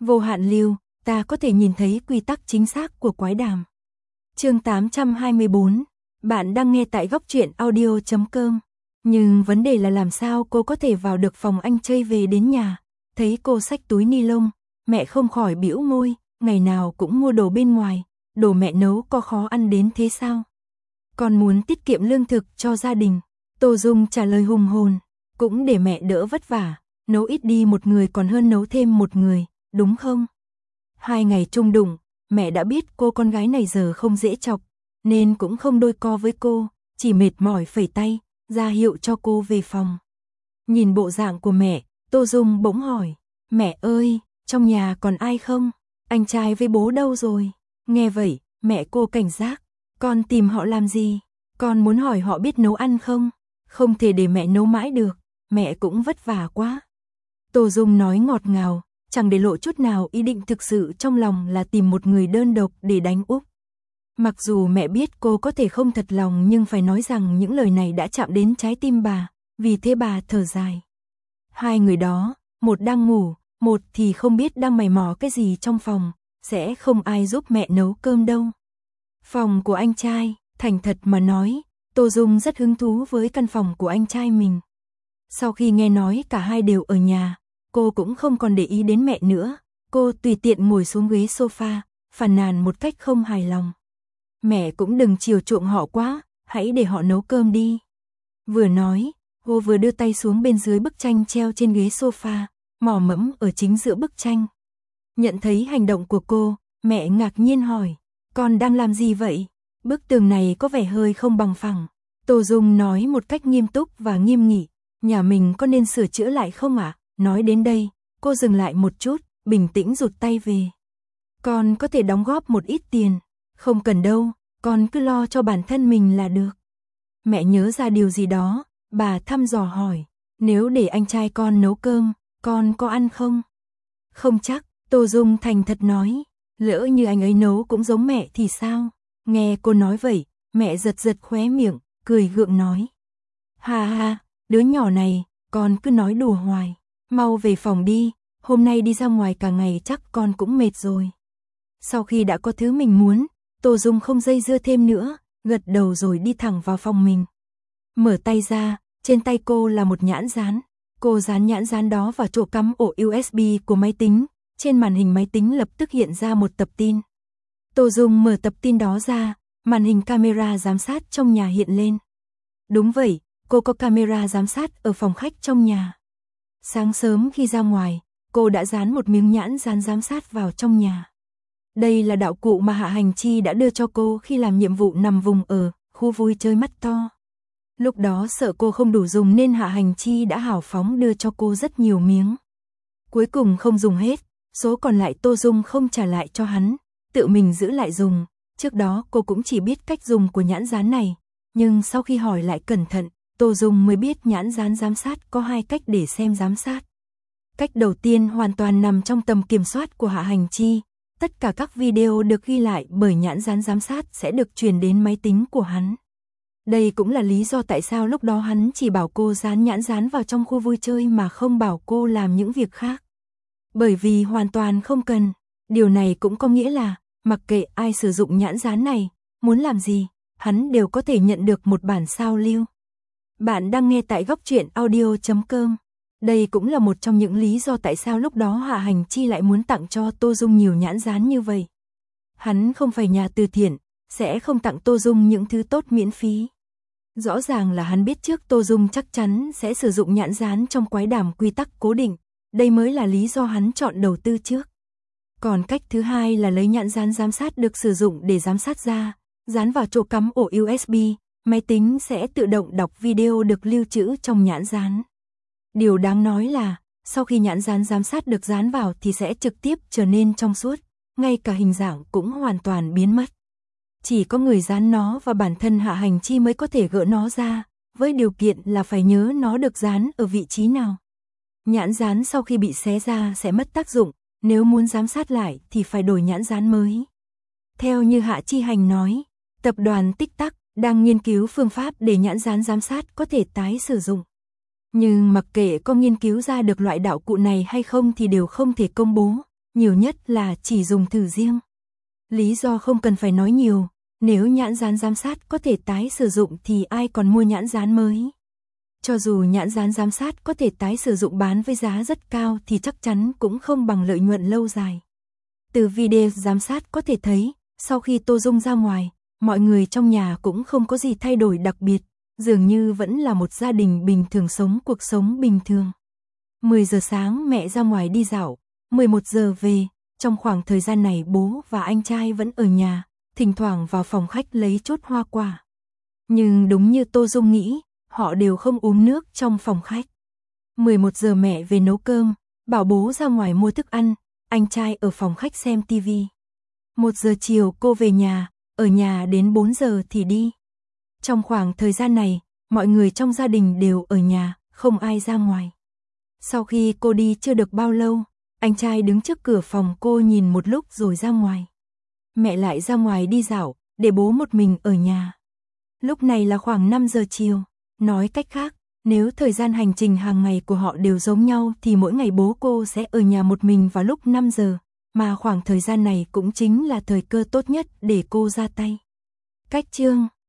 Vô hạn lưu, ta có thể nhìn thấy quy tắc chính xác của quái đàm. Chương 824, bạn đang nghe tại góc truyện audio.com. Nhưng vấn đề là làm sao cô có thể vào được phòng anh Trai về đến nhà, thấy cô xách túi ni lông, mẹ không khỏi bĩu môi, ngày nào cũng mua đồ bên ngoài, đồ mẹ nấu có khó ăn đến thế sao? Còn muốn tiết kiệm lương thực cho gia đình. Tô Dung trả lời hùng hồn, cũng để mẹ đỡ vất vả, nấu ít đi một người còn hơn nấu thêm một người, đúng không? 2 ngày chung đụng, mẹ đã biết cô con gái này giờ không dễ chọc, nên cũng không đôi co với cô, chỉ mệt mỏi phẩy tay, ra hiệu cho cô về phòng. Nhìn bộ dạng của mẹ, Tô Dung bỗng hỏi, mẹ ơi, trong nhà còn ai không? Anh trai với bố đâu rồi? Nghe vậy, mẹ cô cảnh giác, con tìm họ làm gì? Con muốn hỏi họ biết nấu ăn không? Không thể để mẹ nấu mãi được, mẹ cũng vất vả quá. Tô Dung nói ngọt ngào, chẳng để lộ chút nào ý định thực sự trong lòng là tìm một người đơn độc để đánh úp. Mặc dù mẹ biết cô có thể không thật lòng nhưng phải nói rằng những lời này đã chạm đến trái tim bà, vì thế bà thở dài. 2 người đó, một đang ngủ, một thì không biết đang mày mò cái gì trong phòng, sẽ không ai giúp mẹ nấu cơm đâu. Phòng của anh trai, thành thật mà nói, Tô Dung rất hứng thú với căn phòng của anh trai mình. Sau khi nghe nói cả hai đều ở nhà, cô cũng không còn để ý đến mẹ nữa, cô tùy tiện ngồi xuống ghế sofa, phàn nàn một cách không hài lòng. Mẹ cũng đừng chiều chuộng họ quá, hãy để họ nấu cơm đi. Vừa nói, cô vừa đưa tay xuống bên dưới bức tranh treo trên ghế sofa, mò mẫm ở chính giữa bức tranh. Nhận thấy hành động của cô, mẹ ngạc nhiên hỏi, con đang làm gì vậy? Bức tường này có vẻ hơi không bằng phẳng. Tô Dung nói một cách nghiêm túc và nghiêm nghị, nhà mình có nên sửa chữa lại không ạ? Nói đến đây, cô dừng lại một chút, bình tĩnh rụt tay về. Con có thể đóng góp một ít tiền. Không cần đâu, con cứ lo cho bản thân mình là được. Mẹ nhớ ra điều gì đó, bà thăm dò hỏi, nếu để anh trai con nấu cơm, con có ăn không? Không chắc, Tô Dung thành thật nói, lỡ như anh ấy nấu cũng giống mẹ thì sao? Nghe cô nói vậy, mẹ giật giật khóe miệng, cười gượng nói. Ha ha, đứa nhỏ này, con cứ nói đùa hoài, mau về phòng đi, hôm nay đi ra ngoài cả ngày chắc con cũng mệt rồi. Sau khi đã có thứ mình muốn, Tô Dung không dây dưa thêm nữa, gật đầu rồi đi thẳng vào phòng mình. Mở tay ra, trên tay cô là một nhãn dán. Cô dán nhãn dán đó vào chỗ cắm ổ USB của máy tính, trên màn hình máy tính lập tức hiện ra một tập tin. Tô Dung mở tập tin đó ra, màn hình camera giám sát trong nhà hiện lên. Đúng vậy, cô có camera giám sát ở phòng khách trong nhà. Sáng sớm khi ra ngoài, cô đã dán một miếng nhãn dán giám sát vào trong nhà. Đây là đạo cụ mà Hạ Hành Chi đã đưa cho cô khi làm nhiệm vụ nằm vùng ở khu vui chơi mắt to. Lúc đó sợ cô không đủ dùng nên Hạ Hành Chi đã hào phóng đưa cho cô rất nhiều miếng. Cuối cùng không dùng hết, số còn lại Tô Dung không trả lại cho hắn, tự mình giữ lại dùng. Trước đó cô cũng chỉ biết cách dùng của nhãn dán này, nhưng sau khi hỏi lại cẩn thận, Tô Dung mới biết nhãn dán giám sát có 2 cách để xem giám sát. Cách đầu tiên hoàn toàn nằm trong tầm kiểm soát của Hạ Hành Chi. Tất cả các video được ghi lại bởi nhãn dán giám sát sẽ được truyền đến máy tính của hắn. Đây cũng là lý do tại sao lúc đó hắn chỉ bảo cô dán nhãn dán vào trong khu vui chơi mà không bảo cô làm những việc khác. Bởi vì hoàn toàn không cần. Điều này cũng có nghĩa là, mặc kệ ai sử dụng nhãn dán này, muốn làm gì, hắn đều có thể nhận được một bản sao lưu. Bạn đang nghe tại góc truyện audio.com. Đây cũng là một trong những lý do tại sao lúc đó Hạ Hành Chi lại muốn tặng cho Tô Dung nhiều nhãn dán như vậy. Hắn không phải nhà từ thiện, sẽ không tặng Tô Dung những thứ tốt miễn phí. Rõ ràng là hắn biết trước Tô Dung chắc chắn sẽ sử dụng nhãn dán trong quái đàm quy tắc cố định, đây mới là lý do hắn chọn đầu tư trước. Còn cách thứ hai là lấy nhãn dán giám sát được sử dụng để giám sát ra, dán vào chỗ cắm ổ USB, máy tính sẽ tự động đọc video được lưu trữ trong nhãn dán. Điều đáng nói là, sau khi nhãn dán giám sát được dán vào thì sẽ trực tiếp trở nên trong suốt, ngay cả hình dạng cũng hoàn toàn biến mất. Chỉ có người dán nó và bản thân Hạ Hành Chi mới có thể gỡ nó ra, với điều kiện là phải nhớ nó được dán ở vị trí nào. Nhãn dán sau khi bị xé ra sẽ mất tác dụng, nếu muốn giám sát lại thì phải đổi nhãn dán mới. Theo như Hạ Chi Hành nói, tập đoàn Tích Tắc đang nghiên cứu phương pháp để nhãn dán giám sát có thể tái sử dụng. Nhưng mặc kệ có nghiên cứu ra được loại đạo cụ này hay không thì đều không thể công bố, nhiều nhất là chỉ dùng thử riêng. Lý do không cần phải nói nhiều, nếu nhãn dán giám sát có thể tái sử dụng thì ai còn mua nhãn dán mới. Cho dù nhãn dán giám sát có thể tái sử dụng bán với giá rất cao thì chắc chắn cũng không bằng lợi nhuận lâu dài. Từ video giám sát có thể thấy, sau khi Tô Dung ra ngoài, mọi người trong nhà cũng không có gì thay đổi đặc biệt, dường như vẫn là một gia đình bình thường sống cuộc sống bình thường. 10 giờ sáng mẹ ra ngoài đi dạo, 11 giờ về, trong khoảng thời gian này bố và anh trai vẫn ở nhà, thỉnh thoảng vào phòng khách lấy chút hoa quả. Nhưng đúng như Tô Dung nghĩ, họ đều không uống nước trong phòng khách. 11 giờ mẹ về nấu cơm, bảo bố ra ngoài mua thức ăn, anh trai ở phòng khách xem tivi. 1 giờ chiều cô về nhà, ở nhà đến 4 giờ thì đi. Trong khoảng thời gian này, mọi người trong gia đình đều ở nhà, không ai ra ngoài. Sau khi cô đi chưa được bao lâu, anh trai đứng trước cửa phòng cô nhìn một lúc rồi ra ngoài. Mẹ lại ra ngoài đi dạo, để bố một mình ở nhà. Lúc này là khoảng 5 giờ chiều, nói cách khác, nếu thời gian hành trình hàng ngày của họ đều giống nhau thì mỗi ngày bố cô sẽ ở nhà một mình vào lúc 5 giờ, mà khoảng thời gian này cũng chính là thời cơ tốt nhất để cô ra tay. Cách chương